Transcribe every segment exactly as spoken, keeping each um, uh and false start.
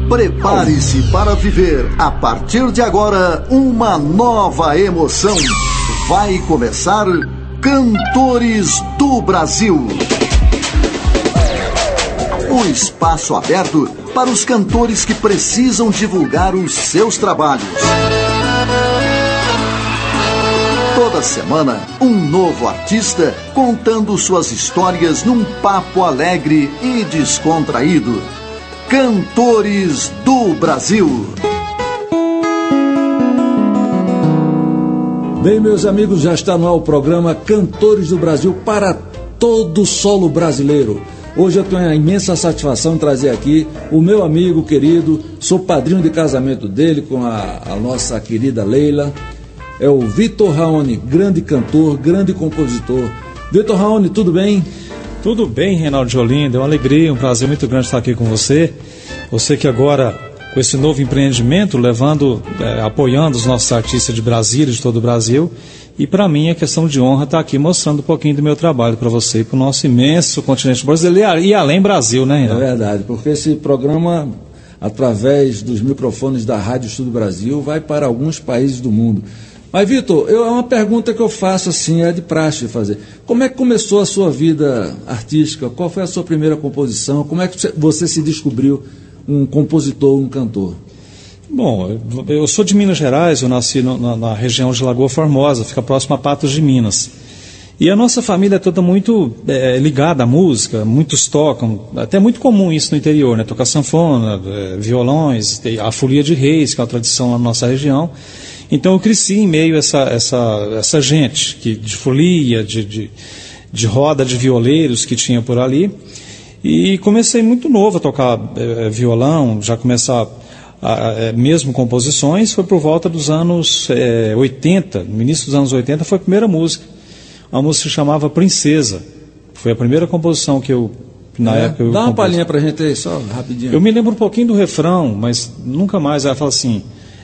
Prepare-se para viver, a partir de agora, uma nova emoção. Vai começar Cantores do Brasil. Um espaço aberto para os cantores que precisam divulgar os seus trabalhos. Toda semana, um novo artista contando suas histórias num papo alegre e descontraído. Cantores do Brasil. Bem, meus amigos, já está no ar o programa Cantores do Brasil para todo o solo brasileiro. Hoje eu tenho a imensa satisfação de trazer aqui o meu amigo querido, sou padrinho de casamento dele com a, a nossa querida Leila. É o Vitor Raoni, grande cantor, grande compositor. Vitor Raoni, tudo bem? Tudo bem, Reinaldo de Olinda, é uma alegria, um prazer muito grande estar aqui com você. Você que agora, com esse novo empreendimento, levando, é, apoiando os nossos artistas de Brasília, de todo o Brasil. E para mim é questão de honra estar aqui mostrando um pouquinho do meu trabalho para você e para o nosso imenso continente brasileiro e além Brasil, né, Reinaldo? É verdade, porque esse programa, através dos microfones da Rádio Estúdio Brasil, vai para alguns países do mundo. Mas, Vitor, eu, é uma pergunta que eu faço assim, é de praxe de fazer. Como é que começou a sua vida artística? Qual foi a sua primeira composição? Como é que você se descobriu um compositor, um cantor? Bom, eu sou de Minas Gerais, eu nasci no, na, na região de Lagoa Formosa, fica próximo a Patos de Minas. E a nossa família é toda muito é, ligada à música, muitos tocam, até muito comum isso no interior, né? Tocar sanfona, é, violões, a folia de reis, que é uma tradição na nossa região. Então eu cresci em meio a essa, essa, essa gente que, de folia, de, de, de roda de violeiros que tinha por ali. E comecei muito novo a tocar é, violão, já começar a, a, mesmo composições, foi por volta dos anos é, oitenta, no início dos anos oitenta foi a primeira música. Uma música que se chamava Princesa. Foi a primeira composição que eu, na é, época... Eu dá uma compus. palhinha pra gente aí, só rapidinho. Eu me lembro um pouquinho do refrão, mas nunca mais. Ela fala assim: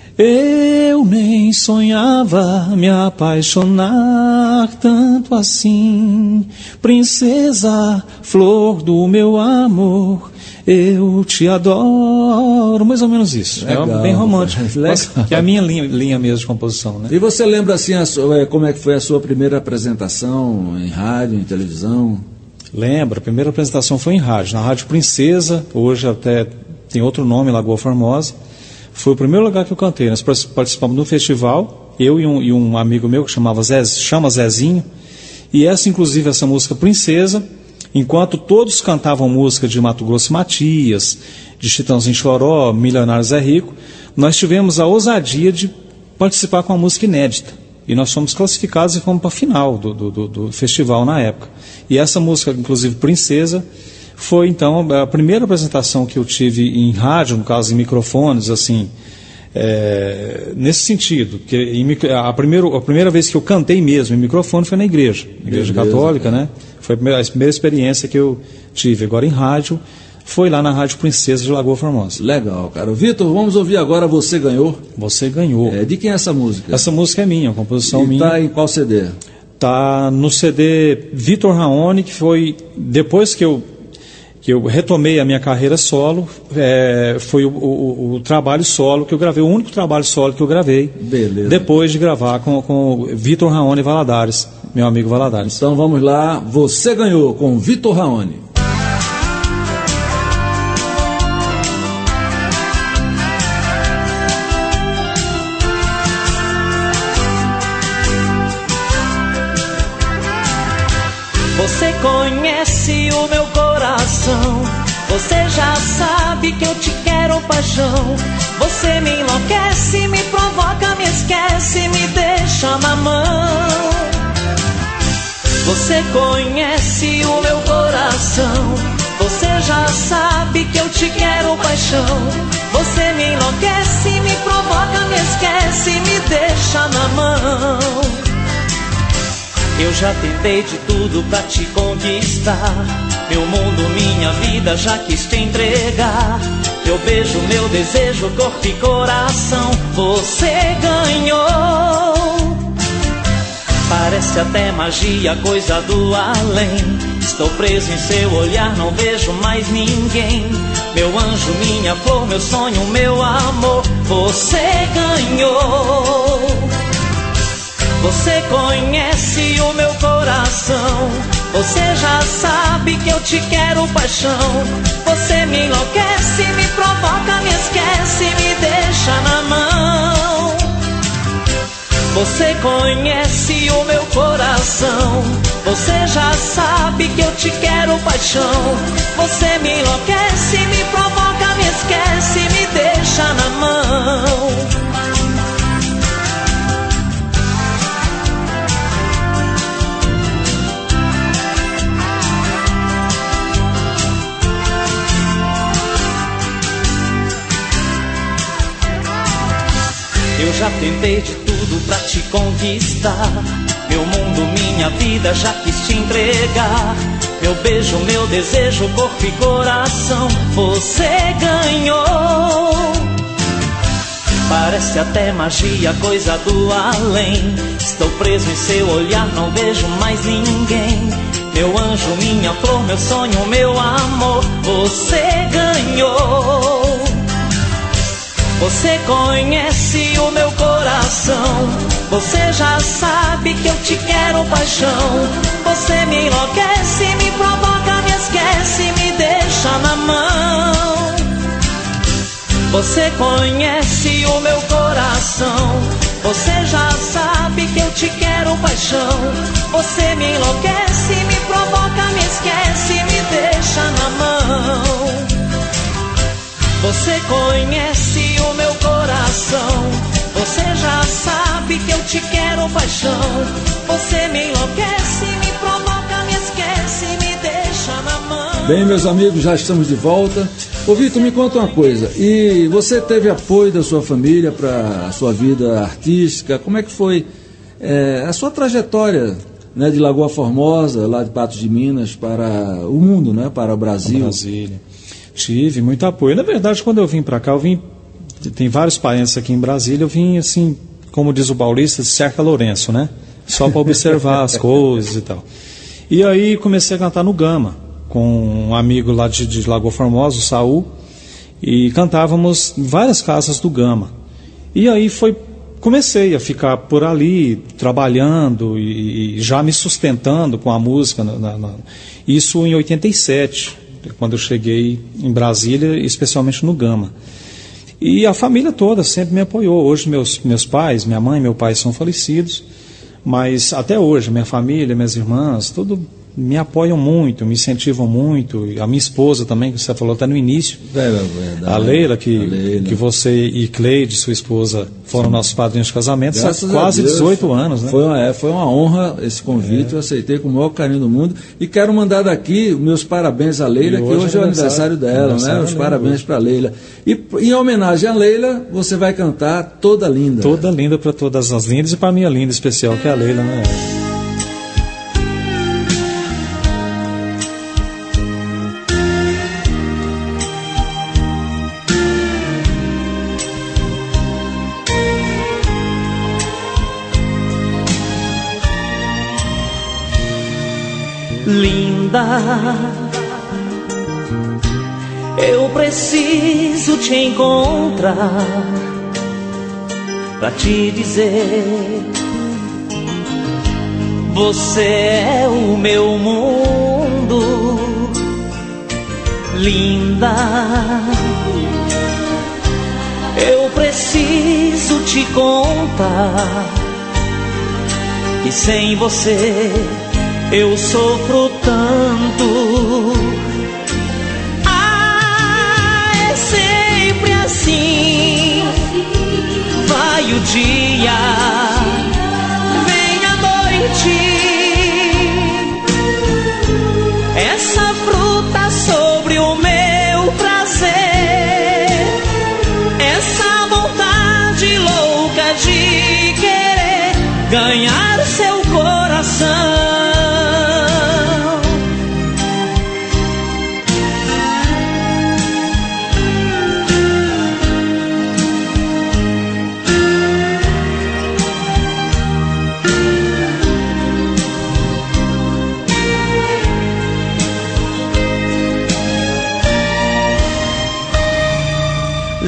eu nem sonhava me apaixonar tanto assim, princesa, flor do meu amor, eu te adoro. Mais ou menos isso. Legal, é bem romântico. Legal. Que é a minha linha, linha mesmo de composição, né? E você lembra assim a sua, como é que foi a sua primeira apresentação em rádio, em televisão? Lembro, a primeira apresentação foi em rádio, na Rádio Princesa, hoje até tem outro nome, Lagoa Formosa. Foi o primeiro lugar que eu cantei. Nós participamos do festival, eu e um, e um amigo meu que chamava Zé, chama Zezinho, e essa, inclusive, essa música Princesa, enquanto todos cantavam música de Mato Grosso e Matias, de Chitãozinho Choró, Milionário Zé Rico, nós tivemos a ousadia de participar com a música inédita. E nós fomos classificados e fomos para a final do, do, do, do festival na época. E essa música, inclusive Princesa, foi então a primeira apresentação que eu tive em rádio, no caso em microfones, assim, é, nesse sentido, que em, a, primeiro, a primeira vez que eu cantei mesmo em microfone foi na igreja, igreja Beleza, católica, cara. né? Foi a primeira, a primeira experiência que eu tive. Agora em rádio, foi lá na Rádio Princesa de Lagoa Formosa. Legal, cara. Vitor, vamos ouvir agora Você Ganhou. Você Ganhou. É, de quem é essa música? Essa música é minha, uma composição e minha. Está em qual C D? Está no C D Vitor Raoni, que foi depois que eu que eu retomei a minha carreira solo, é, foi o, o, o trabalho solo que eu gravei, o único trabalho solo que eu gravei. Beleza. Depois de gravar com, com Vitor Raoni Valadares, meu amigo Valadares. Então vamos lá, Você Ganhou com Vitor Raoni. Você conhece o meu coração, você já sabe que eu te quero paixão. Você me enlouquece, me provoca, me esquece, me deixa na mão. Você conhece o meu coração, você já sabe que eu te quero paixão. Você me enlouquece, me provoca, me esquece, me deixa na mão. Eu já tentei de tudo pra te conquistar, meu mundo, minha vida já quis te entregar. Teu beijo, meu desejo, corpo e coração, você ganhou. Parece até magia, coisa do além. Estou preso em seu olhar, não vejo mais ninguém. Meu anjo, minha flor, meu sonho, meu amor, você ganhou. Você conhece o meu coração, você já sabe que eu te quero paixão. Você me enlouquece, me provoca, me esquece, me deixa na mão. Você conhece o meu coração, você já sabe que eu te quero paixão. Você me enlouquece, me provoca, me esquece, me deixa na mão. Eu já tentei de tudo pra te conquistar. Meu mundo, minha vida, já quis te entregar. Meu beijo, meu desejo, corpo e coração, você ganhou. Parece até magia, coisa do além. Estou preso em seu olhar, não vejo mais ninguém. Meu anjo, minha flor, meu sonho, meu amor, você ganhou. Você conhece o meu coração, você já sabe que eu te quero paixão. Você me enlouquece, me provoca, me esquece, me deixa na mão. Você conhece o meu coração, você já sabe que eu te quero paixão. Você me enlouquece, me provoca, me esquece, me deixa na mão. Você conhece o meu coração, você já sabe que eu te quero paixão. Você me enlouquece, me provoca, me esquece, me deixa na mão. Bem, meus amigos, já estamos de volta. Ô Vitor, me conta uma coisa, e você teve apoio da sua família para a sua vida artística? Como é que foi é, a sua trajetória, né, de Lagoa Formosa, lá de Patos de Minas, para o mundo, né, para o Brasil? Brasília. Tive muito apoio. Na verdade, quando eu vim para cá, eu vim, tem vários parentes aqui em Brasília, eu vim assim, como diz o paulista, de Cerca Lourenço, né? Só para observar as coisas e tal. E aí comecei a cantar no Gama, com um amigo lá de, de Lagoa Formosa, o Saul, e cantávamos em várias casas do Gama. E aí foi, comecei a ficar por ali, trabalhando e, e já me sustentando com a música. Na, na, isso em oitenta e sete. Quando eu cheguei em Brasília, especialmente no Gama. E a família toda sempre me apoiou. Hoje meus, meus pais, minha mãe e meu pai são falecidos, mas até hoje minha família, minhas irmãs, tudo me apoiam muito, me incentivam muito. A minha esposa também, que você falou até no início, é verdade, a Leila, que, a Leila, que você e Cleide, sua esposa, foram nossos padrinhos de casamento há Graças quase Deus, dezoito anos, né? Foi uma, é, foi uma honra esse convite, é. Eu aceitei com o maior carinho do mundo e quero mandar daqui meus parabéns à Leila, que hoje é o aniversário dela, aniversário, né? Os parabéns para a Leila. E em homenagem à Leila, você vai cantar Toda Linda. Toda Linda para todas as lindas e para a minha linda especial, que é a Leila, né? Linda, eu preciso te encontrar pra te dizer: você é o meu mundo. Linda, eu preciso te contar que sem você eu sofro tanto. Ah, é sempre assim. Vai o dia, vem a noite. Essa fruta sobre o meu prazer, essa vontade louca de querer ganhar seu coração.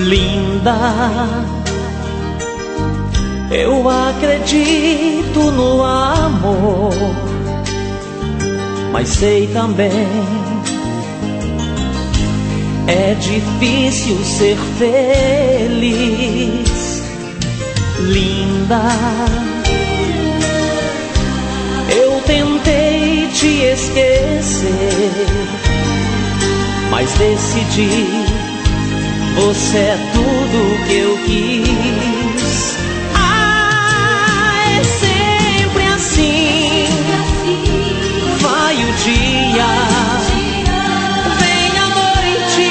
linda. Eu acredito no amor, mas sei também é difícil ser feliz. Linda, eu tentei te esquecer, mas decidi, você é tudo que eu quis. Ah, é sempre assim, vai o dia, vem a noite,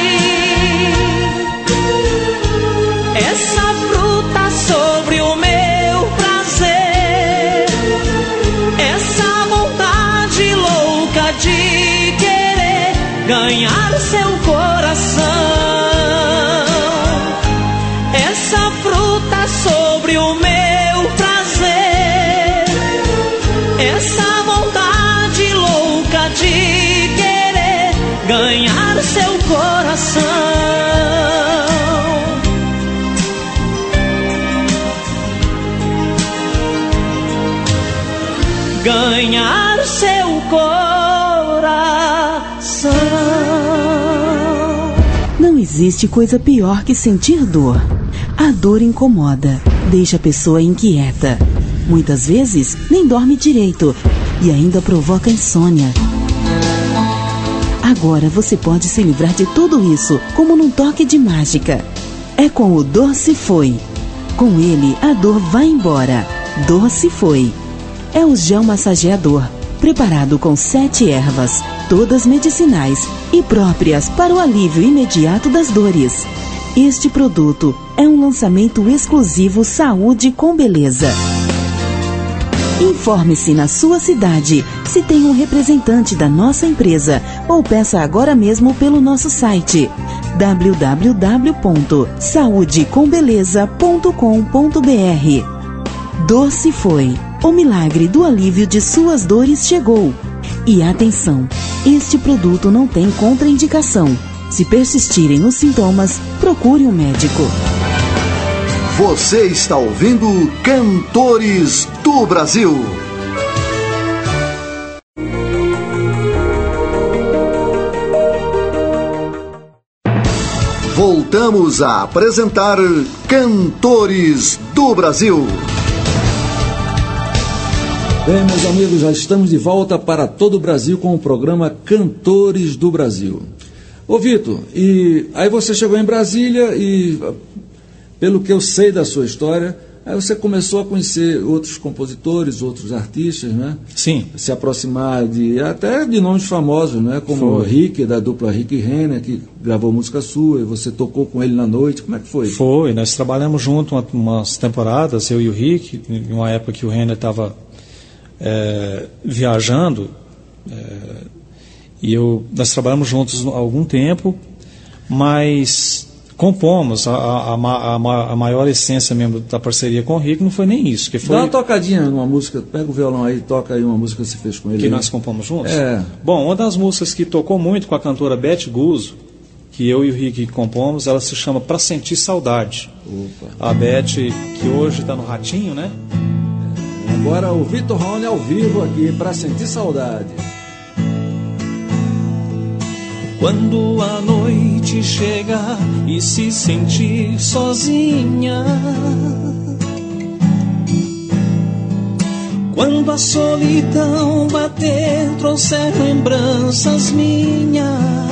essa fruta sobre o meu prazer, essa vontade louca de querer ganhar seu coração. Essa fruta sobre o meu prazer, essa vontade louca de querer ganhar seu coração. Ganhar seu coração. Não existe coisa pior que sentir dor. A dor incomoda, deixa a pessoa inquieta. Muitas vezes nem dorme direito e ainda provoca insônia. Agora você pode se livrar de tudo isso como num toque de mágica. É com o Dor Se Foi. Com ele, a dor vai embora. Dor Se Foi. É o gel massageador, preparado com sete ervas, todas medicinais e próprias para o alívio imediato das dores. Este produto é um lançamento exclusivo Saúde com Beleza. Informe-se na sua cidade se tem um representante da nossa empresa ou peça agora mesmo pelo nosso site w w w ponto saúde com beleza ponto com ponto b r. Dor Se Foi. O milagre do alívio de suas dores chegou. E atenção, este produto não tem contraindicação. Se persistirem os sintomas, procure um médico. Você está ouvindo Cantores do Brasil. Voltamos a apresentar Cantores do Brasil. Bem, meus amigos, já estamos de volta para todo o Brasil com o programa Cantores do Brasil. Ô Vitor, e aí você chegou em Brasília e, pelo que eu sei da sua história, aí você começou a conhecer outros compositores, outros artistas, né? Sim. Se aproximar de, até de nomes famosos, né? Como o Rick, da dupla Rick e Renner, que gravou música sua, e você tocou com ele na noite, como é que foi? Foi, nós trabalhamos junto uma, umas temporadas, eu e o Rick, em uma época que o Renner estava é, viajando, é, e eu, nós trabalhamos juntos há algum tempo, mas compomos, a, a, a, a maior essência mesmo da parceria com o Rick não foi nem isso. Que foi... Dá uma tocadinha numa música, pega o violão aí, toca aí uma música que você fez com ele. Que aí. nós compomos juntos? É. Bom, uma das músicas que tocou muito com a cantora Beth Guzzo, que eu e o Rick compomos, ela se chama Pra Sentir Saudade. Opa. A Beth, que hoje está no Ratinho, né? Agora o Vitor Rony ao vivo aqui, Pra Sentir Saudade. Quando a noite chegar e se sentir sozinha, quando a solidão bater, trouxer lembranças minhas,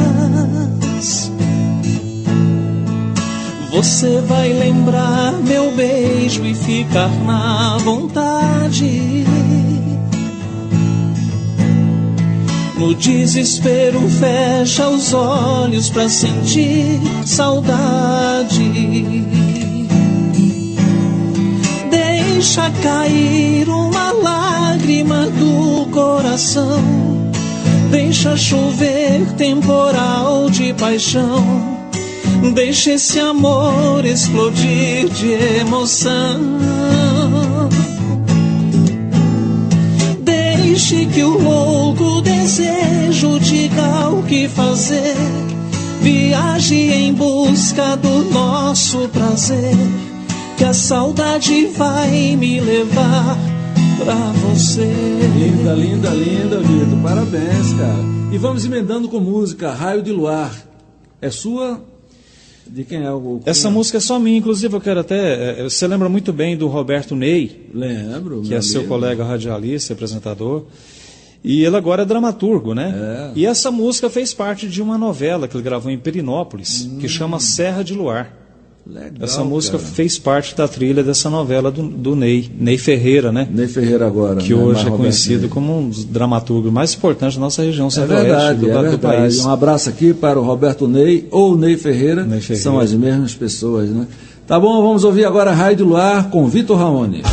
você vai lembrar meu beijo e ficar na vontade. No desespero fecha os olhos pra sentir saudade. Deixa cair uma lágrima do coração, deixa chover temporal de paixão, deixa esse amor explodir de emoção. Deixe que o louco desejo diga o que fazer, Viaje em busca do nosso prazer, que a saudade vai me levar pra você. Linda, linda, linda, Vitor. Parabéns, cara. E vamos emendando com música, Raio de Luar. É sua? De quem é o... Essa música é só minha, inclusive eu quero até... Você lembra muito bem do Roberto Ney? Lembro. Que é seu amigo, colega radialista, apresentador. E ele agora é dramaturgo, né? É. E essa música fez parte de uma novela que ele gravou em Perinópolis, hum. que chama Serra de Luar. Legal, essa música cara. fez parte da trilha dessa novela do, do Ney, Ney Ferreira, né? Ney Ferreira agora. Que né? hoje é conhecido como um dos dramaturgos mais importantes da nossa região centro-oeste é verdade, do, é do verdade. país. Um abraço aqui para o Roberto Ney ou Ney Ferreira, Ney Ferreira, são as mesmas pessoas, né? Tá bom, vamos ouvir agora Raio de Luar com Vitor Raoni.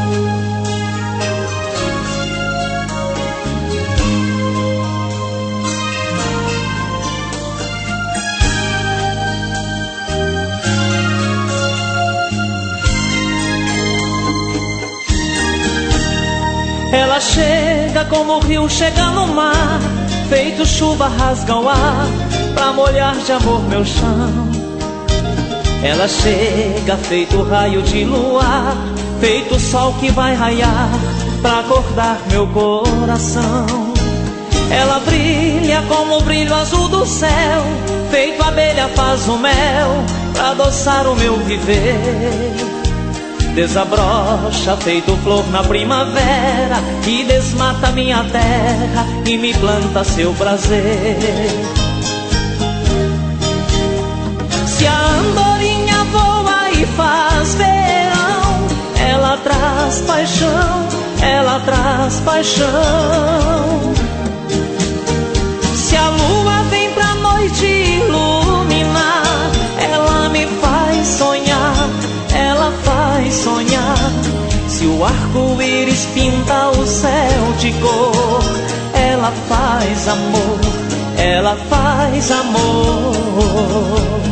Ela chega como o rio chega no mar, feito chuva rasga o ar, pra molhar de amor meu chão. Ela chega feito raio de luar, feito sol que vai raiar, pra acordar meu coração. Ela brilha como o brilho azul do céu, feito abelha faz o mel, pra adoçar o meu viver. Desabrocha feito flor na primavera, que desmata minha terra e me planta seu prazer. Se a andorinha voa e faz verão, ela traz paixão, ela traz paixão. Se a lua vem pra noite iluminar, ela me faz sonhar, ela faz sonhar. Se o arco-íris pinta o céu de cor, ela faz amor, ela faz amor.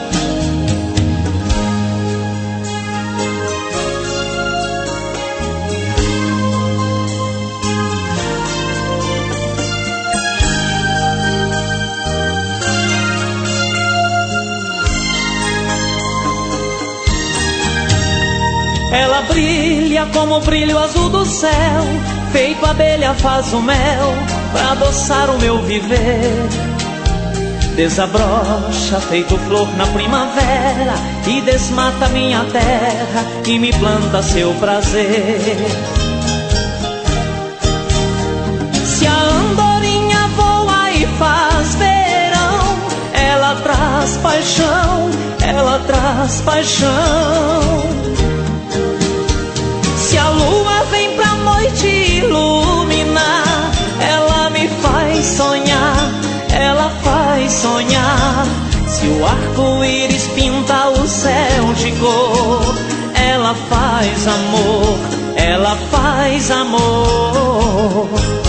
Ela brilha como o brilho azul do céu, feito abelha faz o mel, pra adoçar o meu viver. Desabrocha feito flor na primavera, e desmata minha terra e me planta seu prazer. Se a andorinha voa e faz verão, ela traz paixão, ela traz paixão. Se a lua vem pra noite iluminar, ela me faz sonhar, ela faz sonhar. Se o arco-íris pinta o céu de cor, ela faz amor, ela faz amor.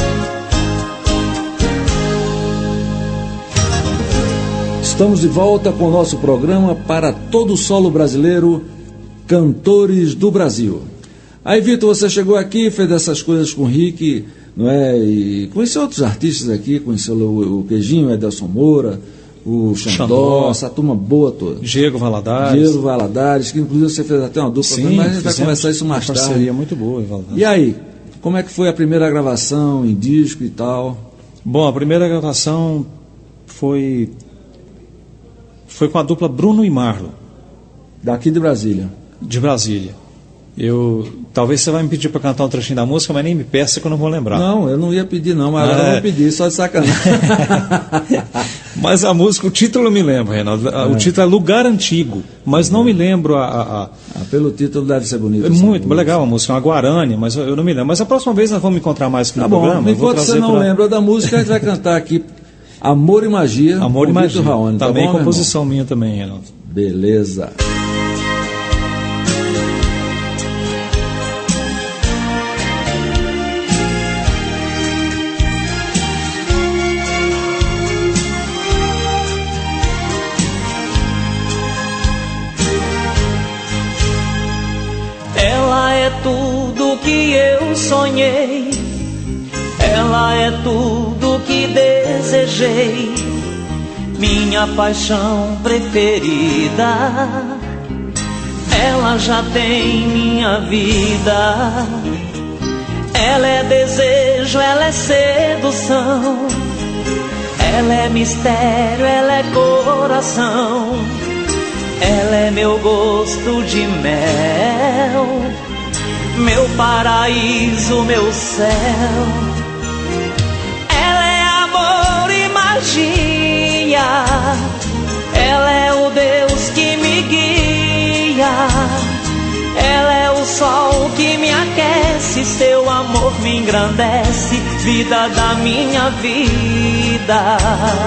Estamos de volta com o nosso programa para todo o solo brasileiro, Cantores do Brasil. Aí, Vitor, você chegou aqui, fez essas coisas com o Rick, não é? E conheceu outros artistas aqui, conheceu o, o Queijinho, o Edelson Moura, o Xandó, essa turma boa toda. Diego Valadares. Diego Valadares, que inclusive você fez até uma dupla, sim, mas a gente vai conversar isso mais tarde. Uma parceria muito boa, Valadares. E aí, como é que foi a primeira gravação em disco e tal? Bom, a primeira gravação foi, foi com a dupla Bruno e Marlon. Daqui de Brasília. De Brasília. Eu, talvez você vai me pedir para cantar um trechinho da música, mas nem me peça que eu não vou lembrar. Não, eu não ia pedir não, mas agora é. eu vou pedir, só de sacanagem. Mas a música, o título eu me lembro, Reinaldo. É. O título é Lugar Antigo, mas não é. me lembro a... a, a... Ah, pelo título deve ser bonito. É muito música. Legal a música, é uma Guarani, mas eu não me lembro. Mas a próxima vez nós vamos encontrar mais aqui no tá bom, programa. Enquanto você não pra... lembra da música, a gente vai cantar aqui Amor e Magia. Amor e Magia. Raoni, também tá bom, composição minha também, Reinaldo. Beleza. Tudo que eu sonhei, ela é tudo que desejei. minha paixão preferida. Ela já tem minha vida. Ela é desejo, ela é sedução. Ela é mistério, ela é coração. Ela é meu gosto de mel, meu paraíso, meu céu. Ela é amor e magia. Ela é o Deus que me guia. Ela é o sol que me aquece. Seu amor me engrandece, vida da minha vida.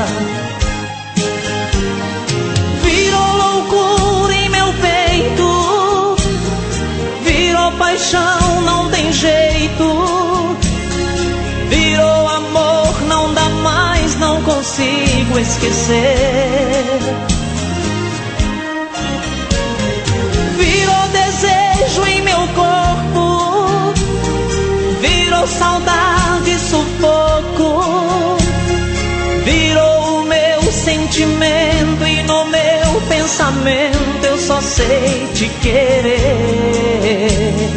Virou loucura em meu peito, virou paixão, não tem jeito. Virou amor, não dá mais, não consigo esquecer. Virou desejo em meu corpo, virou saudade, sufoco. Virou o meu sentimento e no meu pensamento eu só sei te querer.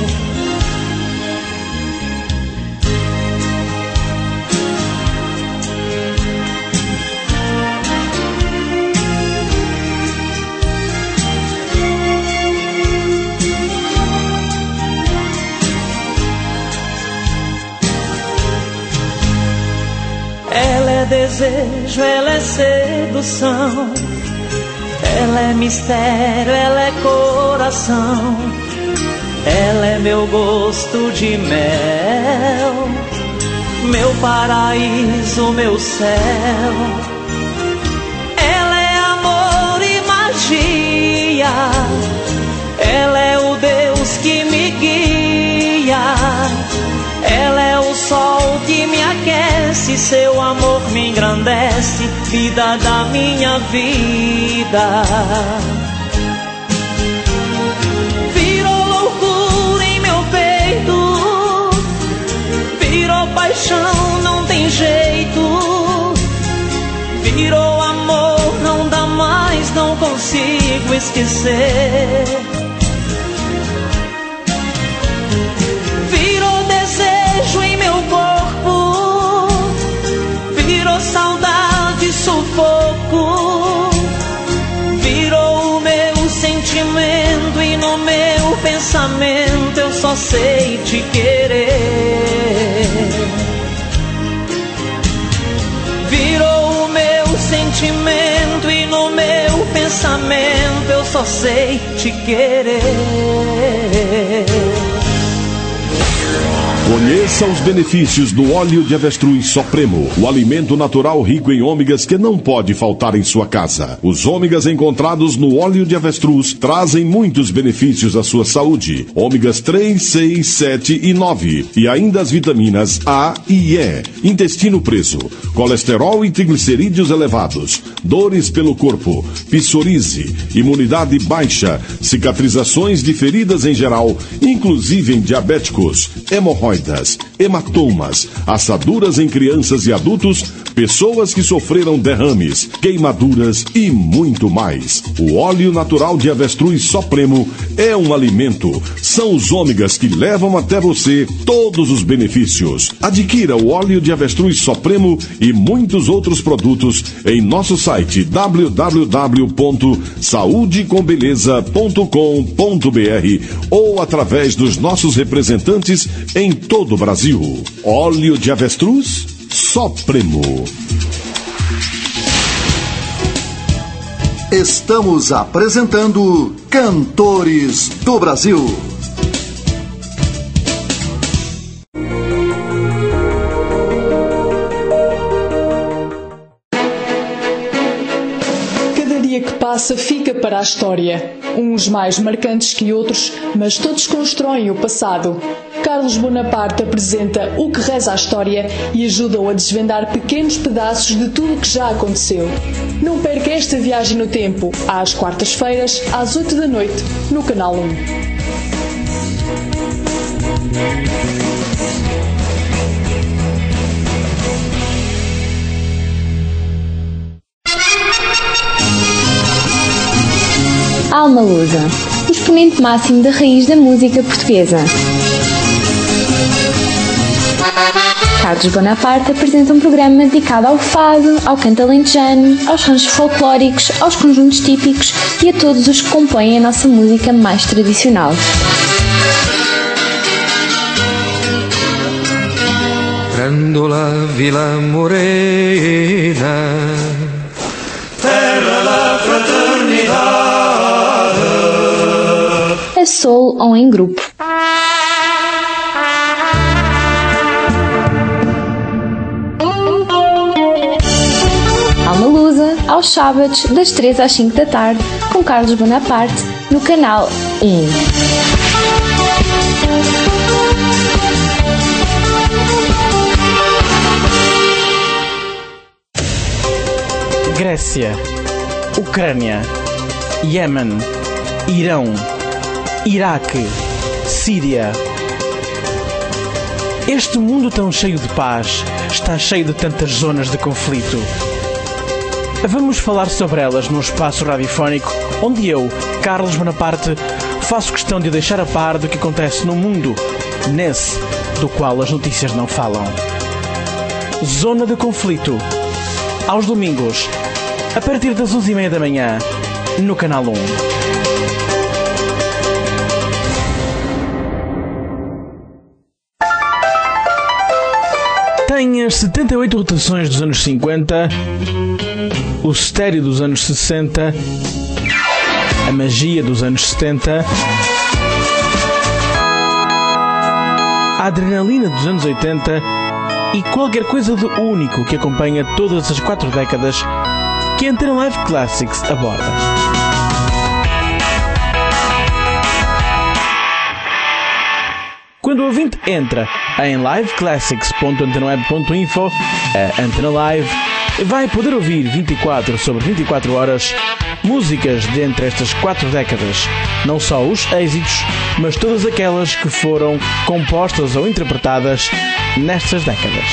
Ela é desejo, ela é sedução. Ela é mistério, ela é coração. Ela é meu gosto de mel, meu paraíso, meu céu. Ela é amor e magia. Ela é o Deus que me guia. Ela é o sol que me aquece, seu amor me engrandece, vida da minha vida. Virou loucura em meu peito, virou paixão, não tem jeito. Virou amor, não dá mais, não consigo esquecer. Em meu corpo, virou saudade, sufoco. Virou o meu sentimento e no meu pensamento eu só sei te querer. Virou o meu sentimento e no meu pensamento eu só sei te querer. Conheça os benefícios do óleo de avestruz Supremo, o alimento natural rico em ômegas que não pode faltar em sua casa. Os ômegas encontrados no óleo de avestruz trazem muitos benefícios à sua saúde. Ômegas três, seis, sete e nove. E ainda as vitaminas A e E. Intestino preso, colesterol e triglicerídeos elevados, dores pelo corpo, psoríase, imunidade baixa, cicatrizações de feridas em geral, inclusive em diabéticos, hemorroidas, hematomas, assaduras em crianças e adultos, pessoas que sofreram derrames, queimaduras e muito mais. O óleo natural de avestruz Supremo é um alimento. São os ômegas que levam até você todos os benefícios. Adquira o óleo de avestruz Supremo e muitos outros produtos em nosso site w w w ponto saúde com beleza ponto com ponto b r ou através dos nossos representantes em todo o Brasil. Óleo de avestruz Supremo. Estamos apresentando Cantores do Brasil. Cada dia que passa fica para a história. Uns mais marcantes que outros, mas todos constroem o passado. Carlos Bonaparte apresenta O que reza a história e ajuda-o a desvendar pequenos pedaços de tudo o que já aconteceu. Não perca esta viagem no tempo, às quartas-feiras, às oito da noite, no Canal um. Alma Lusa, o exponente máximo da raiz da música portuguesa. Carlos Bonaparte apresenta um programa dedicado ao fado, ao canto alentejano, aos ranchos folclóricos, aos conjuntos típicos e a todos os que compõem a nossa música mais tradicional. Grandola Vila Morena, terra da fraternidade. A solo ou em grupo. Alma Lusa, aos sábados, das três às cinco da tarde, com Carlos Bonaparte, no canal um. Grécia, Ucrânia, Iêmen, Irão, Iraque, Síria. Este mundo tão cheio de paz está cheio de tantas zonas de conflito. Vamos falar sobre elas num espaço radiofónico onde eu, Carlos Bonaparte, faço questão de deixar a par do que acontece no mundo, nesse do qual as notícias não falam. Zona de Conflito, aos domingos, a partir das onze e meia da manhã, no canal um. Tem as setenta e oito rotações dos anos cinquenta, o estéreo dos anos sessenta, a magia dos anos setenta, a adrenalina dos anos oitenta e qualquer coisa de único que acompanha todas as quatro décadas que a Antena Live Classics aborda. Quando o ouvinte entra em live classics ponto antenaweb ponto info, a Antena Live vai poder ouvir vinte e quatro sobre vinte e quatro horas músicas de entre estas quatro décadas, não só os êxitos, mas todas aquelas que foram compostas ou interpretadas nestas décadas.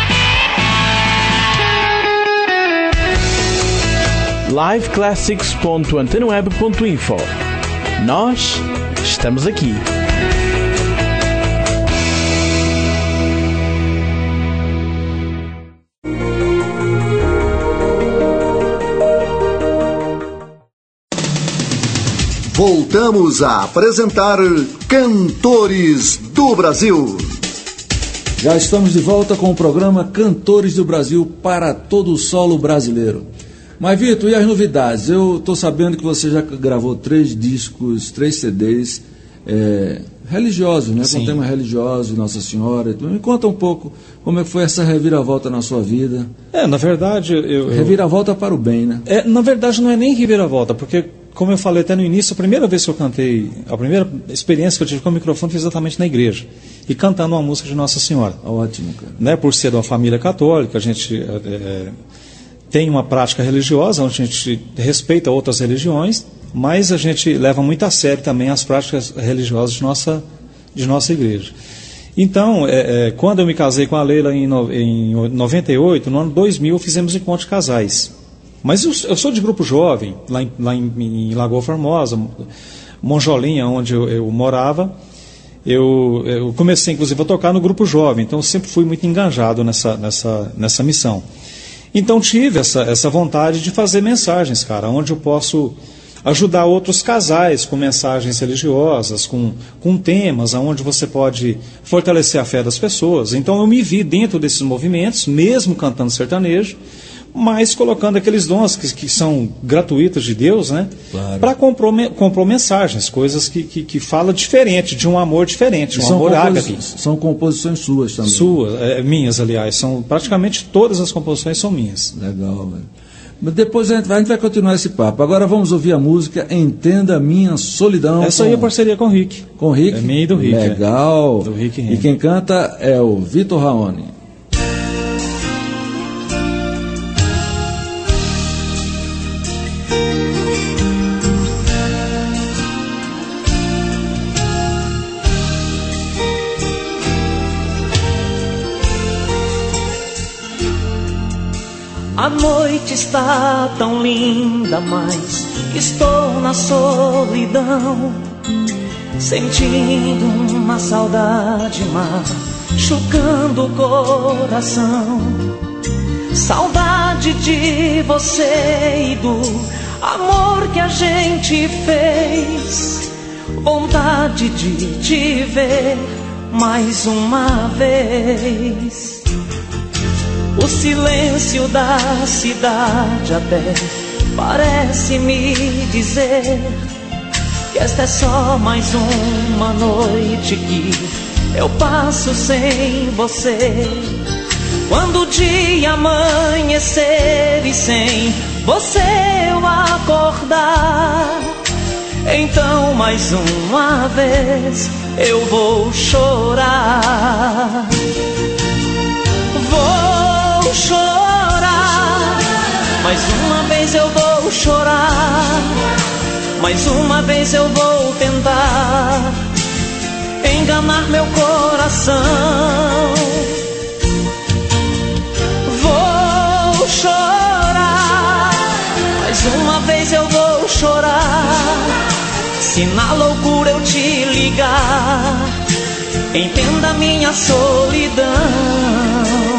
live classics ponto antenaweb ponto info. Nós estamos aqui. Voltamos a apresentar Cantores do Brasil. Já estamos de volta com o programa Cantores do Brasil para todo o solo brasileiro. Mas, Vitor, e as novidades? Eu estou sabendo que você já gravou três discos, três C Ds é, religiosos, né? Com temas religiosos, Nossa Senhora. Me conta um pouco como é que foi essa reviravolta na sua vida. É, na verdade... Eu, reviravolta eu... para o bem, né? É, na verdade, não é nem reviravolta, porque, como eu falei até no início, a primeira vez que eu cantei, a primeira experiência que eu tive com o microfone foi exatamente na igreja. E cantando uma música de Nossa Senhora. Ótimo, cara. Né? Por ser de uma família católica, a gente... É, tem uma prática religiosa, onde a gente respeita outras religiões, mas a gente leva muito a sério também as práticas religiosas de nossa, de nossa igreja. Então, é, é, quando eu me casei com a Leila em, no, em noventa e oito, no ano dois mil, fizemos encontro de casais. Mas eu, eu sou de grupo jovem, lá em, lá em, em Lagoa Formosa, Monjolinha, onde eu, eu morava. Eu, eu comecei, inclusive, a tocar no grupo jovem, então eu sempre fui muito engajado nessa, nessa, nessa missão. Então tive essa, essa vontade de fazer mensagens, cara, onde eu posso ajudar outros casais com mensagens religiosas, com, com temas onde você pode fortalecer a fé das pessoas. Então eu me vi dentro desses movimentos, mesmo cantando sertanejo, mas colocando aqueles dons que, que são gratuitos de Deus, né? Claro. Para compor, compor mensagens, coisas que, que, que falam diferente, de um amor diferente, um amor ágape. São composições suas também. Suas, é, minhas, aliás, são praticamente todas as composições são minhas. Legal, velho. Mas depois a gente, vai, a gente vai continuar esse papo. Agora vamos ouvir a música Entenda Minha Solidão. Essa com, aí é parceria com o Rick. Com o Rick? É minha e do Rick. Legal. É. Do Rick e quem canta é o Vitor Raoni. A noite está tão linda, mas estou na solidão, sentindo uma saudade machucando o coração. Saudade de você e do amor que a gente fez. Vontade de te ver mais uma vez. O silêncio da cidade até parece me dizer que esta é só mais uma noite que eu passo sem você. Quando o dia amanhecer e sem você eu acordar, então mais uma vez eu vou chorar. Vou chorar, mais uma vez eu vou chorar, mais uma vez eu vou tentar enganar meu coração. Vou chorar, mais uma vez eu vou chorar. Se na loucura eu te ligar, entenda minha solidão.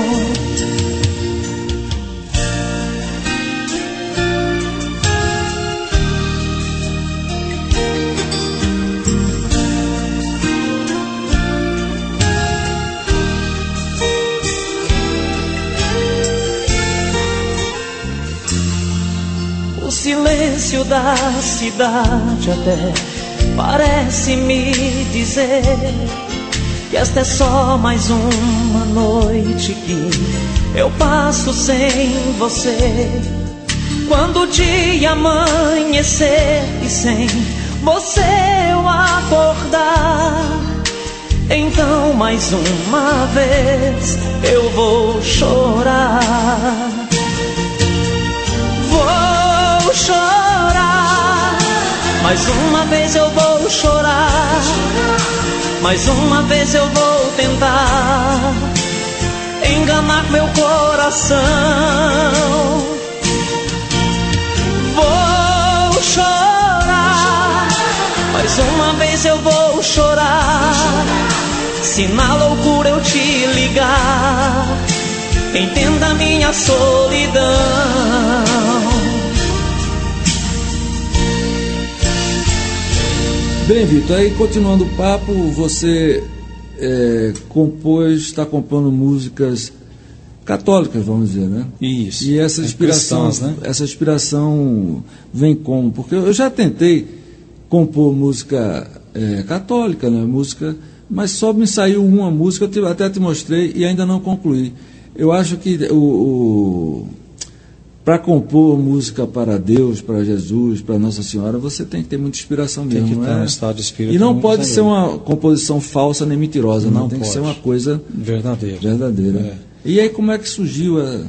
O silêncio da cidade até parece me dizer que esta é só mais uma noite que eu passo sem você. Quando o dia amanhecer e sem você eu acordar, então mais uma vez eu vou chorar. Vou chorar, mais uma vez eu vou chorar, mais uma vez eu vou tentar enganar meu coração. Vou chorar, mais uma vez eu vou chorar. Se na loucura eu te ligar, entenda minha solidão. Bem, Vitor, aí continuando o papo, você é, compôs, está compondo músicas católicas, vamos dizer, né? Isso. E essa inspiração, cristãos, né? essa inspiração vem como? Porque eu já tentei compor música é, católica, né? Música, mas só me saiu uma música, eu até te mostrei e ainda não concluí. Eu acho que o, o para compor música para Deus, para Jesus, para Nossa Senhora, você tem que ter muita inspiração mesmo. Tem que ter é? um estado de espírito. E não pode saber. ser uma composição falsa nem mentirosa, não. não tem pode. que ser uma coisa verdadeira. verdadeira. É. E aí como é que surgiu a...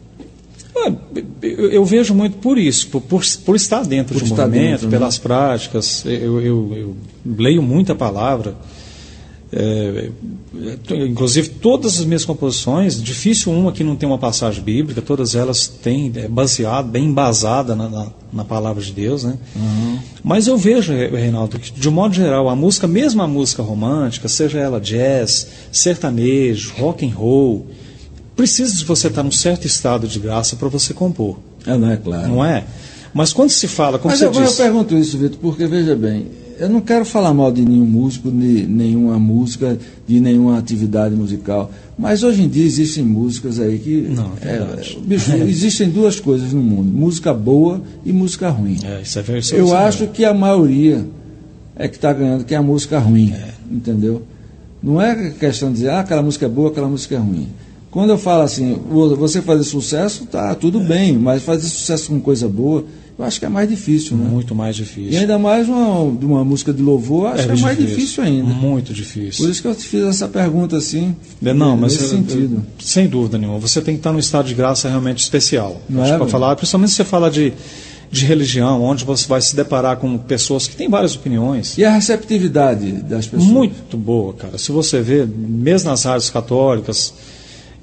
Eu, eu vejo muito por isso, por, por, por estar dentro por do estar movimento, dentro, pelas né? práticas. Eu, eu, eu leio muita palavra. É, inclusive todas as minhas composições, difícil uma que não tem uma passagem bíblica, todas elas têm é, baseado, bem embasada na, na, na palavra de Deus, né? Uhum. Mas eu vejo, Reinaldo, que de um modo geral a música, mesmo a música romântica, seja ela jazz, sertanejo, rock and roll, precisa de você estar num certo estado de graça para você compor. É, não é claro. Não é? Mas quando se fala, como Mas você eu, disse... eu pergunto isso, Vitor, porque veja bem, eu não quero falar mal de nenhum músico, de nenhuma música, de nenhuma atividade musical, mas hoje em dia existem músicas aí que... Não, é verdade. É, bicho, existem duas coisas no mundo, música boa e música ruim. É, isso é verdade. Eu acho que a maioria é que está ganhando, que é a música ruim, É. entendeu? Não é questão de dizer, ah, aquela música é boa, aquela música é ruim. Quando eu falo assim, você fazer sucesso, tá tudo é. bem, mas fazer sucesso com coisa boa, eu acho que é mais difícil, né? Muito mais difícil. E ainda mais uma, de uma música de louvor, acho é que é mais difícil, difícil ainda. Muito difícil. Por isso que eu te fiz essa pergunta assim, não, mas nesse eu, sentido. Eu, sem dúvida nenhuma. Você tem que estar num estado de graça realmente especial. Não acho é, para falar, principalmente se você fala de, de religião, onde você vai se deparar com pessoas que têm várias opiniões. E a receptividade das pessoas? Muito boa, cara. Se você vê, mesmo nas rádios católicas,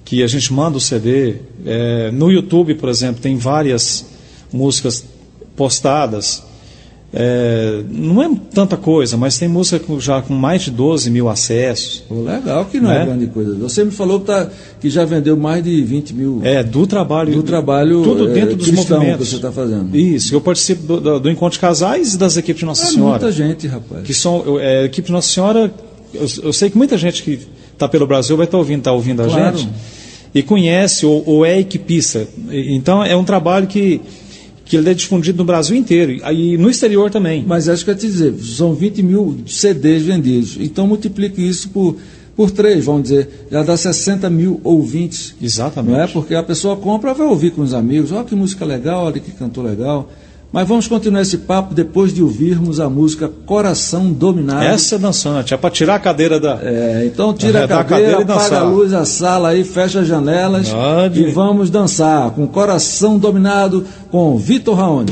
que a gente manda o C D. É, no YouTube, por exemplo, tem várias músicas postadas. É, não é tanta coisa, mas tem música já com mais de doze mil acessos. Pô, legal, que não é, é grande coisa. Você me falou que, tá, que já vendeu mais de vinte mil. É, do trabalho. Do trabalho tudo dentro é, dos movimentos que você está fazendo. Isso, eu participo do, do, do Encontro de Casais e das equipes de Nossa é Senhora. Muita gente, rapaz. Que são, é, a equipe de Nossa Senhora, eu, eu sei que muita gente que está pelo Brasil vai estar tá ouvindo, tá ouvindo a claro. gente. E conhece ou, ou é equipista. Então é um trabalho que que ele é difundido no Brasil inteiro e no exterior também. Mas acho que eu ia te dizer, são vinte mil C Ds vendidos, então multiplique isso por, por três, vamos dizer, já dá sessenta mil ouvintes. Exatamente. Não é? Porque a pessoa compra, vai ouvir com os amigos, olha que música legal, olha que cantor legal. Mas vamos continuar esse papo depois de ouvirmos a música Coração Dominado. Essa é dançante, é para tirar a cadeira da... É, então tira a cadeira, a cadeira apaga a luz, a sala aí, fecha as janelas Pode. E vamos dançar com Coração Dominado com Vitor Raoni.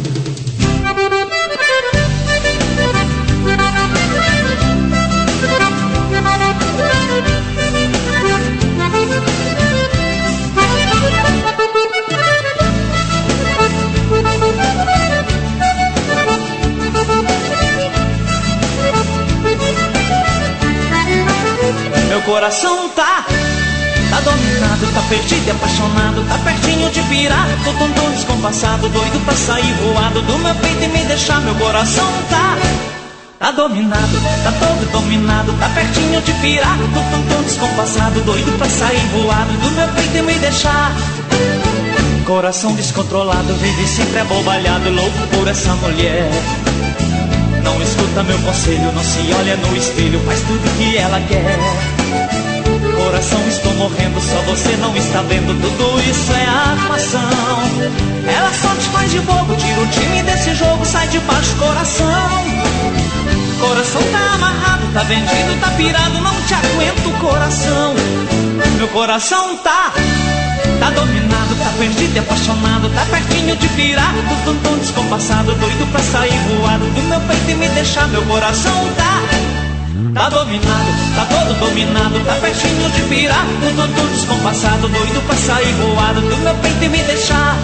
Coração tá, tá dominado, tá perdido e apaixonado, tá pertinho de virar, tô tão tão descompassado, doido pra sair voado do meu peito e me deixar. Meu coração tá, tá dominado, tá todo dominado, tá pertinho de virar, tô tão tão descompassado, doido pra sair voado do meu peito e me deixar. Coração descontrolado, vive sempre abobalhado, louco por essa mulher. Não escuta meu conselho, não se olha no espelho, faz tudo que ela quer. Coração, estou morrendo, só você não está vendo, tudo isso é armação. Ela só te faz de bobo, tira o time desse jogo, sai de baixo, coração. Coração tá amarrado, tá vendido, tá pirado, não te aguento, coração. Meu coração tá, tá dominado, tá perdido e apaixonado, tá pertinho de virar, do tum tum descompassado, doido pra sair voado do meu peito e me deixar. Meu coração tá, tá dominado, tá todo dominado, tá pertinho de virar, do tum tum descompassado, doido pra sair voado do meu peito e me deixar.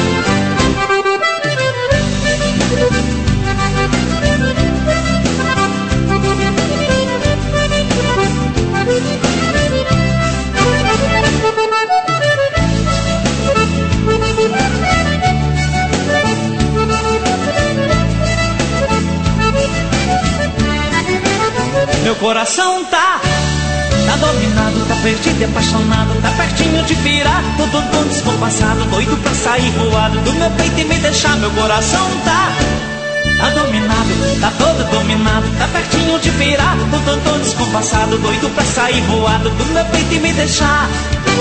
Meu coração tá, tá dominado, tá perdido e apaixonado, tá pertinho de virar, todo tão descompassado, doido pra sair voado do meu peito e me deixar. Meu coração tá, tá dominado, tá todo dominado, tá pertinho de virar, todo tão descompassado, doido pra sair voado do meu peito e me deixar.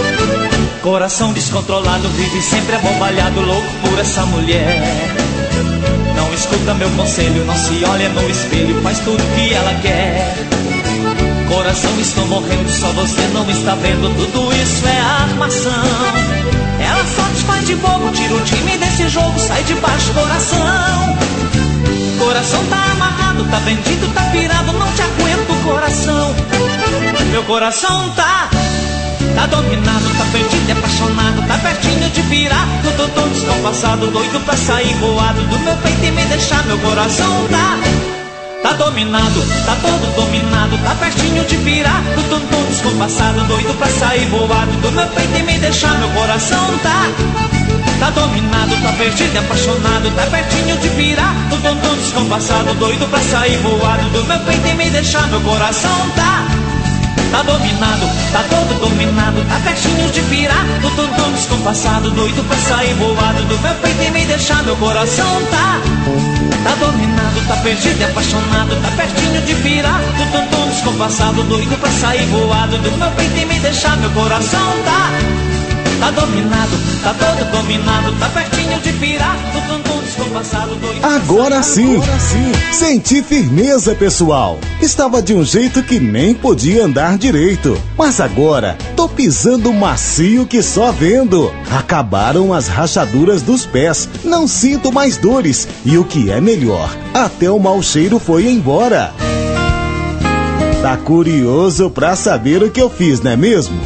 Coração descontrolado, vive sempre abobalhado, louco por essa mulher. Não escuta meu conselho, não se olha no espelho, faz tudo que ela quer. Coração, estou morrendo, só você não está vendo, tudo isso é armação. Ela só te faz de bobo, tira o time desse jogo, sai de baixo, coração. Coração tá amarrado, tá vendido, tá pirado, não te aguento, coração. Meu coração tá, tá dominado, tá perdido e apaixonado, tá pertinho de virar, tudo tão descompassado, doido pra sair voado do meu peito e me deixar. Meu coração tá, tá dominado, tá todo dominado, tá pertinho de virar, tudo tão descompassado, doido pra sair voado do meu peito e me deixar. Meu coração tá, tá dominado, tá perdido e apaixonado, tá pertinho de virar, tudo tão descompassado, doido pra sair voado do meu peito e me deixar. Meu coração tá, tá dominado, tá todo dominado, tá pertinho de virar, tudo tão descompassado, doido pra sair voado do meu peito e me deixar. Meu coração tá, tá dominado, tá perdido e apaixonado, tá pertinho de virar, tudo tão descompassado, doido pra sair voado do meu peito e me deixar. Meu coração tá, tá dominado, tá todo dominado, tá pertinho de virar, tudo tão descompassado, doido. Agora sim, agora sim, senti firmeza, pessoal. Estava de um jeito que nem podia andar direito, mas agora tô pisando macio que só vendo. Acabaram as rachaduras dos pés, não sinto mais dores e o que é melhor, até o mau cheiro foi embora. Tá curioso pra saber o que eu fiz, não é mesmo?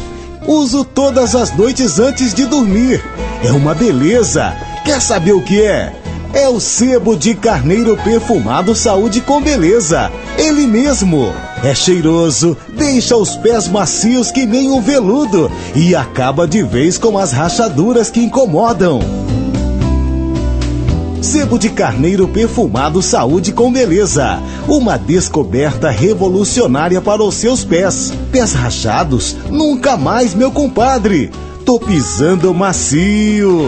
Uso todas as noites antes de dormir. É uma beleza. Quer saber o que é? É o sebo de carneiro perfumado Saúde com Beleza. Ele mesmo. É cheiroso, deixa os pés macios que nem um veludo e acaba de vez com as rachaduras que incomodam. Sebo de carneiro perfumado Saúde com Beleza. Uma descoberta revolucionária para os seus pés. Pés rachados? Nunca mais, meu compadre. Tô pisando macio.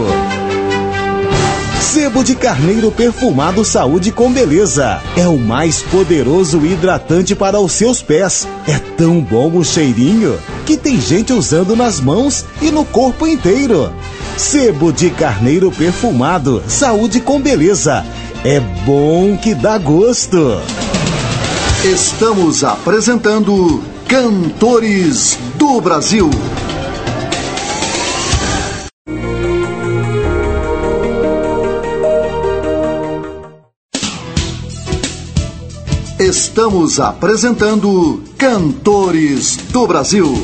Sebo de carneiro perfumado Saúde com Beleza. É o mais poderoso hidratante para os seus pés. É tão bom o cheirinho que tem gente usando nas mãos e no corpo inteiro. Sebo de carneiro perfumado Saúde com Beleza. É bom que dá gosto. Estamos apresentando Cantores do Brasil. Estamos apresentando Cantores do Brasil.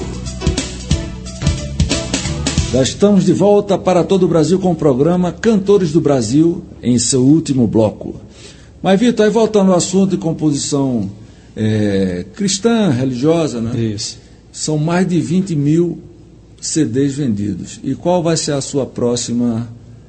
Já estamos de volta para todo o Brasil com o programa Cantores do Brasil, em seu último bloco. Mas, Vitor, aí voltando ao assunto de composição é, cristã, religiosa, né? Isso. São mais de vinte mil C Ds vendidos. E qual vai ser a sua próxima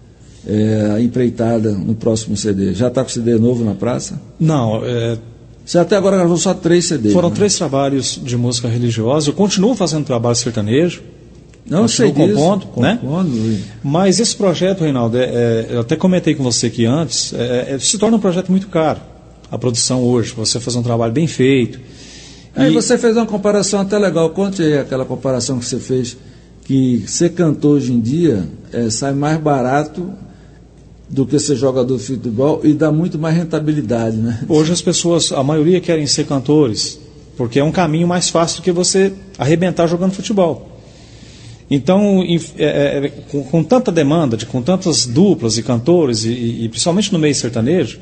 é, empreitada no próximo C D? Já está com C D novo na praça? Não, é... Você até agora gravou só três C Ds. Foram né? três trabalhos de música religiosa. Eu continuo fazendo trabalho sertanejo. Não sei disso. Compondo, né? Compondo. Mas esse projeto, Reinaldo, é, é, eu até comentei com você aqui antes, é, é, se torna um projeto muito caro. A produção hoje, você fazer um trabalho bem feito. Aí e... você fez uma comparação até legal. Conte aí aquela comparação que você fez, que ser cantor hoje em dia é, sai mais barato do que ser jogador de futebol e dá muito mais rentabilidade, né? Hoje as pessoas, a maioria querem ser cantores, porque é um caminho mais fácil do que você arrebentar jogando futebol. Então, é, é, com, com tanta demanda, de, com tantas duplas e cantores, e, e principalmente no meio sertanejo,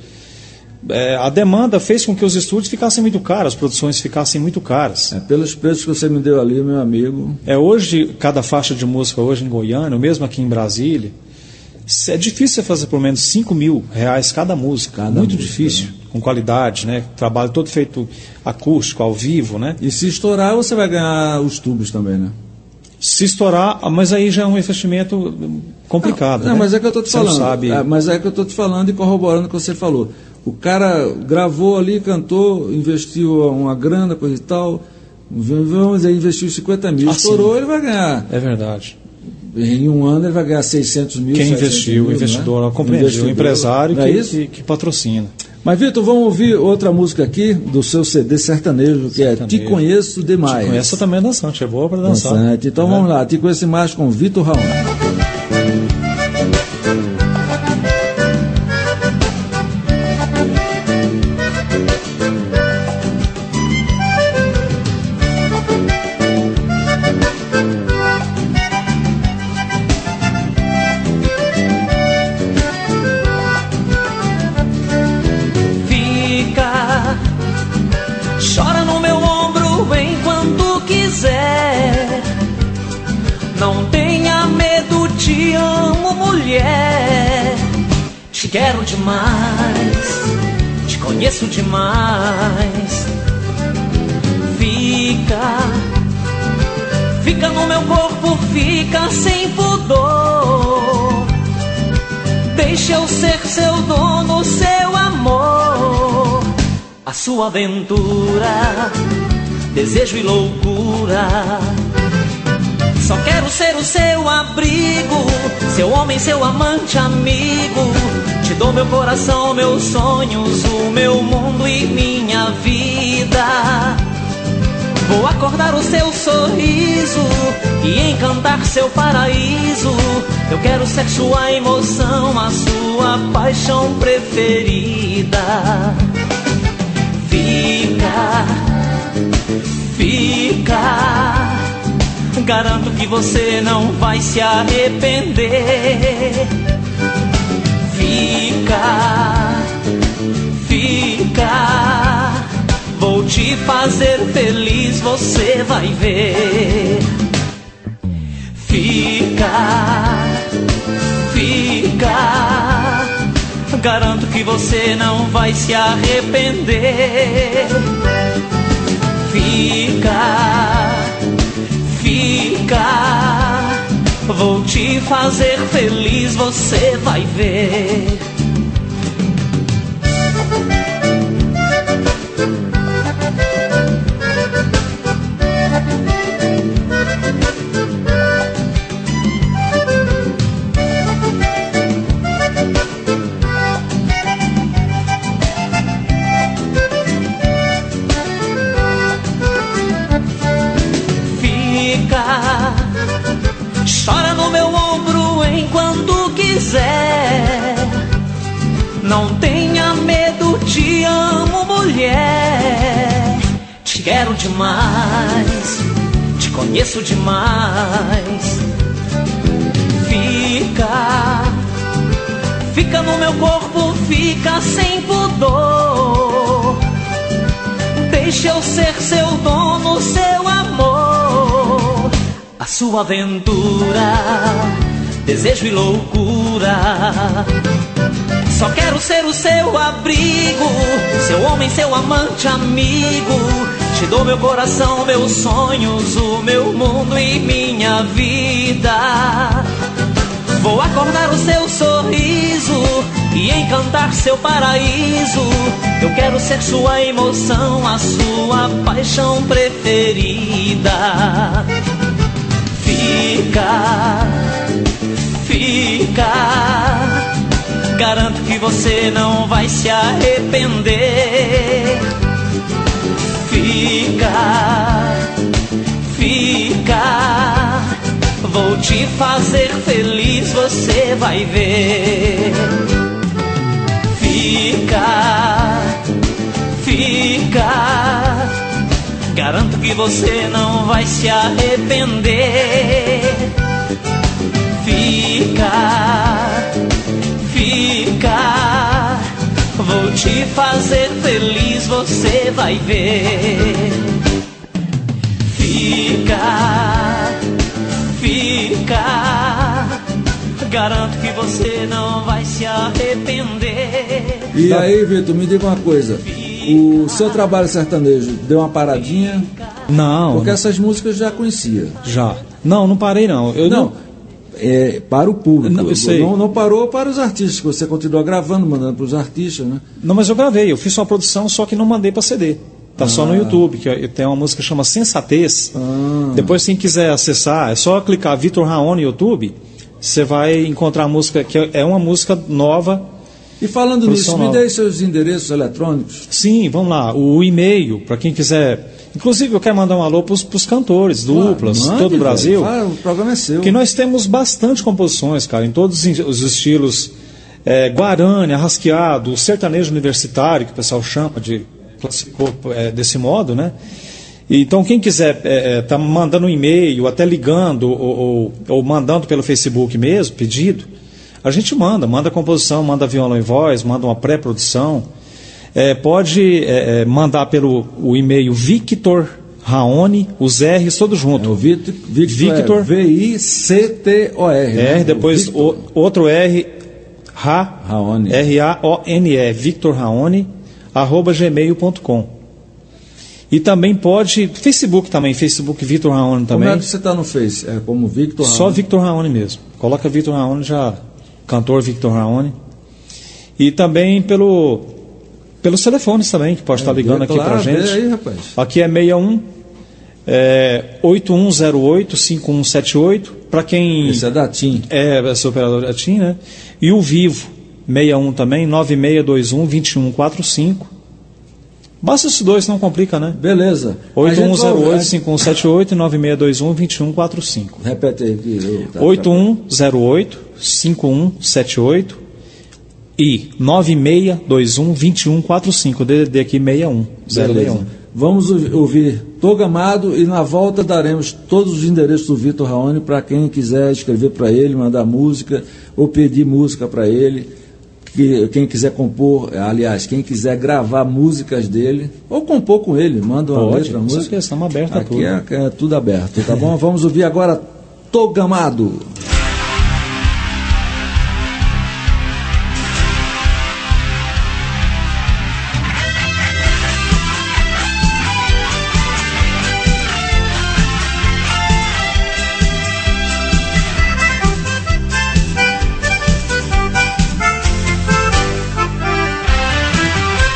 é, a demanda fez com que os estúdios ficassem muito caros, as produções ficassem muito caras. É, pelos preços que você me deu ali, meu amigo. É, hoje, cada faixa de música hoje em Goiânia, mesmo aqui em Brasília, é difícil você fazer pelo menos cinco mil reais cada música, cada muito música, difícil, né? Com qualidade, né? Trabalho todo feito acústico, ao vivo, né? E se estourar, você vai ganhar os tubos também, né? Se estourar, mas aí já é um investimento complicado. Não, né? mas é que eu estou te você falando. Sabe... É, mas é que eu estou te falando e corroborando o que você falou. O cara gravou ali, cantou, investiu uma grana, coisa e tal. Vamos dizer, investiu cinquenta mil, ah, estourou, sim. Ele vai ganhar. É verdade. Em um ano ele vai ganhar seiscentos mil. Quem investiu, mil, o investidor, né? Compreendi, o empresário que, é que, que patrocina. Mas, Vitor, vamos ouvir outra música aqui do seu C D sertanejo, que sertanejo. é Te Conheço Demais. Te Conheço também é dançante, é boa para dançar. Dançante. Então é. vamos lá, Te Conheço Demais com Vitor Raul. Te quero demais, te conheço demais. Fica, fica no meu corpo, fica sem pudor. Deixa eu ser seu dono, seu amor. A sua aventura, desejo e loucura. Só quero ser o seu abrigo, seu homem, seu amante, amigo. Te dou meu coração, meus sonhos, o meu mundo e minha vida. Vou acordar o seu sorriso e encantar seu paraíso. Eu quero ser sua emoção, a sua paixão preferida. Fica, fica. Garanto que você não vai se arrepender. Fica, fica. Vou te fazer feliz, você vai ver. Garanto que você não vai se arrepender. Fica, fica, vou te fazer feliz, você vai ver. Chora no meu ombro enquanto quiser. Não tenha medo, te amo, mulher. Te quero demais, te conheço demais. Fica, fica no meu corpo, fica sem pudor. Deixa eu ser seu dono, seu amor. A sua aventura, desejo e loucura. Só quero ser o seu abrigo, seu homem, seu amante, amigo. Te dou meu coração, meus sonhos, o meu mundo e minha vida. Vou acordar o seu sorriso e encantar seu paraíso. Eu quero ser sua emoção, a sua paixão preferida. Fica, fica, garanto que você não vai se arrepender. Fica, fica, vou te fazer feliz, você vai ver. Fica, fica, garanto que você não vai se arrepender. Fica, fica, vou te fazer feliz, você vai ver. Fica, fica, garanto que você não vai se arrepender. E aí, Vitor, me diga uma coisa. O seu trabalho sertanejo deu uma paradinha? Não. Porque essas músicas eu já conhecia. Já. Não, não parei não. Eu não. não é, para o público. Não, eu sei. Não, não parou para os artistas, que você continuou gravando, mandando para os artistas, né? Não, mas eu gravei. Eu fiz uma produção, só que não mandei para C D. Tá ah. só no YouTube, que tem uma música que chama Sensatez. Ah. Depois, quem quiser acessar, é só clicar Vitor Raoni no YouTube. Você vai encontrar a música, que é uma música nova. E falando nisso, me dê seus endereços eletrônicos. Sim, vamos lá. O e-mail, para quem quiser. Inclusive, eu quero mandar um alô para os cantores, duplas, ah, todo o Brasil. Claro, o programa é seu. Que nós temos bastante composições, cara, em todos os estilos. É, Guarani, Arrasqueado, o sertanejo universitário, que o pessoal chama de. classificou é, desse modo, né? Então, quem quiser é, é, tá mandando um e-mail, até ligando, ou, ou, ou mandando pelo Facebook mesmo, pedido. A gente manda, manda composição, manda violão e voz, manda uma pré-produção. É, pode é, mandar pelo o e-mail Victor Raoni, os R's todos juntos. É, o Victor, Victor, Victor é V I C T O R. R, né? Depois o, outro R, Ra, Raoni. R A O N E, Victor Raoni, arroba gmail ponto com. E também pode, Facebook também, Facebook Victor Raoni também. Como é que você está no Face? É como Victor Raoni? Só Victor Raoni mesmo. Coloca Victor Raoni já... Cantor Victor Raoni. E também pelo pelos telefones também, que pode é, estar ligando é, aqui claro, pra gente. Aí, rapaz. Aqui é sessenta e um é, oito um zero oito cinco um sete oito. Para quem. Esse é da TIM. É, esse é o operador da TIM, né? E o Vivo, sessenta e um também, nove seis dois um dois um quatro cinco. Basta esses dois, não complica, né? Beleza. oito um zero oito cinco um sete oito e nove seis dois um dois um quatro cinco. Repete aí. Eu, tá, oito um zero oito cinco um sete oito e nove seis dois um dois um quatro cinco. D D D aqui sessenta e um zero um. Vamos ouvir Tô Gamado e na volta daremos todos os endereços do Vitor Raoni para quem quiser escrever para ele, mandar música ou pedir música para ele. Que, quem quiser compor, aliás, quem quiser gravar músicas dele, ou compor com ele, manda uma Pode, letra, música. Estamos abertos a tudo. Aqui é, é tudo aberto, tá bom? Vamos ouvir agora Tô Gamado.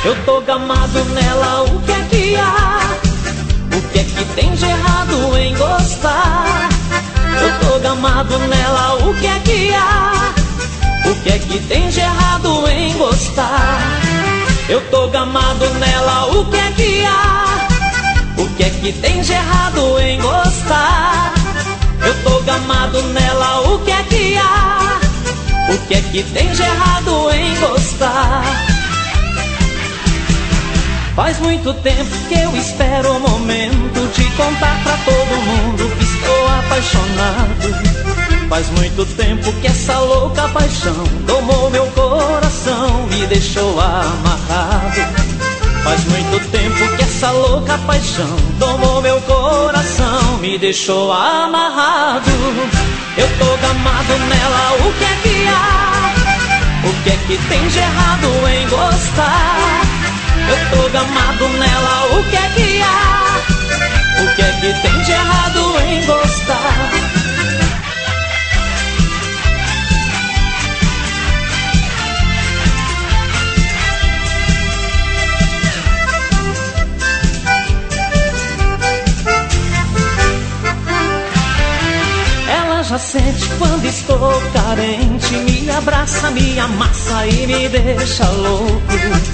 Eu tô gamado nela, o que é que há? O que é que tem de errado em gostar? Eu tô gamado nela, o que é que há? O que é que tem de errado em gostar? Eu tô gamado nela, o que é que há? O que é que tem de errado em gostar? Eu tô gamado nela, o que é que há? O que é que tem de errado em gostar? Faz muito tempo que eu espero o momento de contar pra todo mundo que estou apaixonado. Faz muito tempo que essa louca paixão tomou meu coração, me deixou amarrado. Faz muito tempo que essa louca paixão tomou meu coração, me deixou amarrado. Eu tô gamado nela, o que é que há? O que é que tem de errado em gostar? Eu tô gamado nela, o que é que há? O que é que tem de errado em gostar? Ela já sente quando estou carente, me abraça, me amassa e me deixa louco.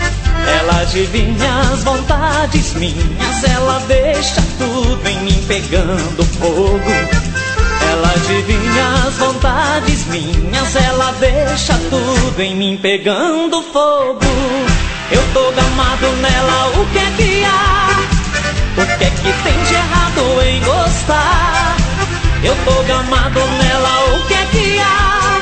Ela adivinha as vontades minhas, ela deixa tudo em mim pegando fogo. Ela adivinha as vontades minhas, ela deixa tudo em mim pegando fogo. Eu tô gamado nela, o que é que há? O que é que tem de errado em gostar? Eu tô gamado nela, o que é que há?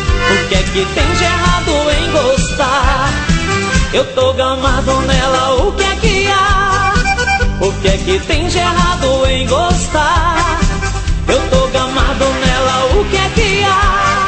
O que é que tem de errado em gostar? Eu tô gamado nela, o que é que há? O que é que tem de errado em gostar? Eu tô gamado nela, o que é que há?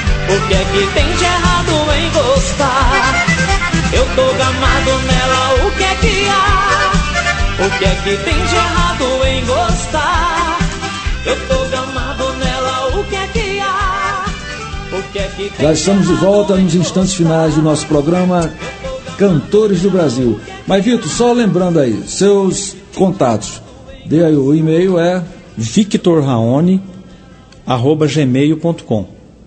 O que é que tem de errado em gostar? Eu tô gamado nela, o que é que há? O que é que tem de errado em gostar? Eu tô gamado nela, o que é que há? O que é que tem. Já estamos de volta nos instantes finais do nosso programa Cantores do Brasil. Mas, Vitor, só lembrando aí, seus contatos. Dê aí, o e-mail é victor raoni arroba gmail ponto com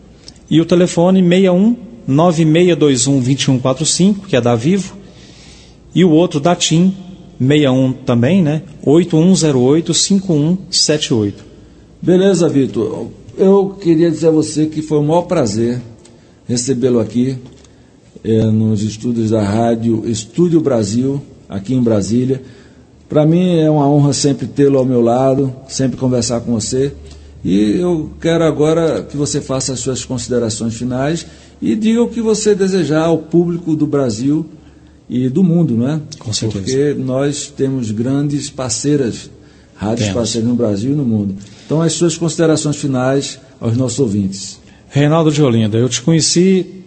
e o telefone seis um nove seis dois um dois um quatro cinco, que é da Vivo, e o outro da TIM, seis um também, né? oito um zero oito cinco um sete oito. Beleza, Vitor. Eu queria dizer a você que foi um maior prazer recebê-lo aqui É, nos estúdios da rádio Estúdio Brasil, aqui em Brasília. Para mim é uma honra sempre tê-lo ao meu lado, sempre conversar com você. E eu quero agora que você faça as suas considerações finais e diga o que você desejar ao público do Brasil e do mundo, não é? Com certeza. Porque nós temos grandes parceiras, rádios Temos. parceiras no Brasil e no mundo. Então, as suas considerações finais aos nossos ouvintes. Reinaldo de Olinda, eu te conheci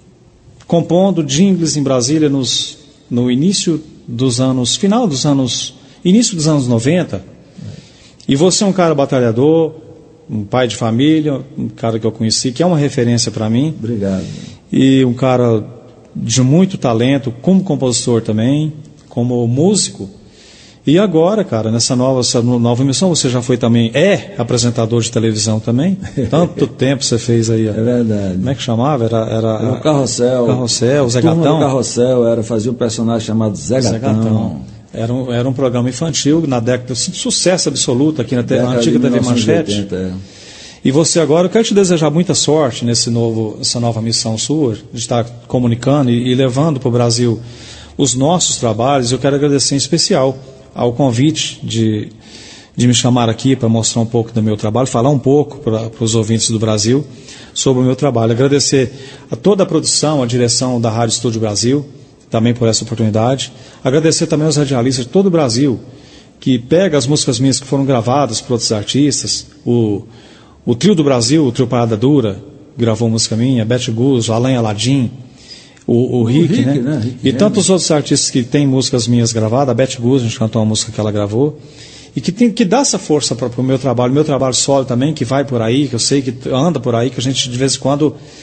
compondo jingles em Brasília nos, no início dos anos, final dos anos, início dos anos noventa, e você é um cara batalhador, um pai de família, um cara que eu conheci, que é uma referência para mim. Obrigado. E um cara de muito talento, como compositor também, como músico. E agora, cara, nessa nova, essa nova emissão, você já foi também, é apresentador de televisão também. Tanto tempo você fez aí. É verdade. Como é que chamava? Era, era, era o Carrossel. Carrossel, o Zé Turma Gatão. do Carrossel, era, fazia um personagem chamado Zé, Zé Gatão. Gatão. Era um, era um programa infantil na década, de sucesso absoluto aqui na, te, na antiga T V Manchete. É. E você agora, eu quero te desejar muita sorte nesse novo, essa nova missão sua, de estar comunicando e, e levando para o Brasil os nossos trabalhos. Eu quero agradecer em especial ao convite de, de me chamar aqui para mostrar um pouco do meu trabalho, falar um pouco para os ouvintes do Brasil sobre o meu trabalho. Agradecer a toda a produção, a direção da Rádio Estúdio Brasil, também por essa oportunidade. Agradecer também aos radialistas de todo o Brasil, que pega as músicas minhas que foram gravadas por outros artistas, o, o Trio do Brasil, o Trio Parada Dura, gravou música minha, Bete Guzzo, Alain Aladim, O, o, o Rick, Rick, né? né? Rick e tantos outros artistas que têm músicas minhas gravadas. A Bete Guzzo, a gente cantou uma música que ela gravou. E que, tem, que dá essa força para o meu trabalho. Meu trabalho solo também, que vai por aí, que eu sei que anda por aí, que a gente de vez em quando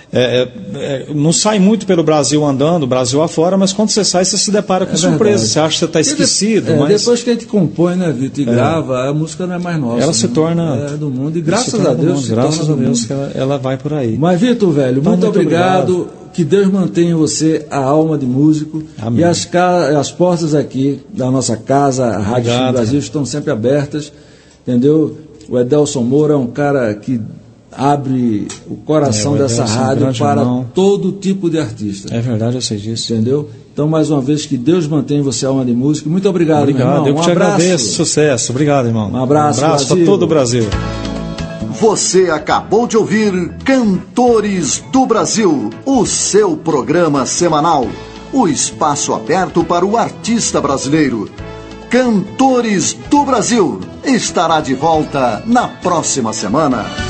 É, é, não sai muito pelo Brasil andando, Brasil afora, mas quando você sai, você se depara com é surpresa. Você acha que você está esquecido. É, mas... Depois que a gente compõe, né, Vitor, e é. grava, a música não é mais nossa. Ela né? se torna. É do mundo. E graças a Deus, se graças a Deus que ela, ela vai por aí. Mas, Vitor, velho, então, muito, muito obrigado. obrigado. Que Deus mantenha você a alma de músico. Amém. E as, as portas aqui da nossa casa, a Rádio Obrigado, Brasil, estão sempre abertas. Entendeu? O Edelson Moura é um cara que abre o coração é, o dessa rádio é um para irmão. todo tipo de artista. É verdade, eu sei disso. Entendeu? Então, mais uma vez, que Deus mantenha você a alma de músico. Muito obrigado, obrigado. meu irmão. Eu um te abraço. agradeço. Sucesso. Obrigado, irmão. Um abraço, um abraço para todo o Brasil. Você acabou de ouvir Cantores do Brasil, o seu programa semanal. O espaço aberto para o artista brasileiro. Cantores do Brasil estará de volta na próxima semana.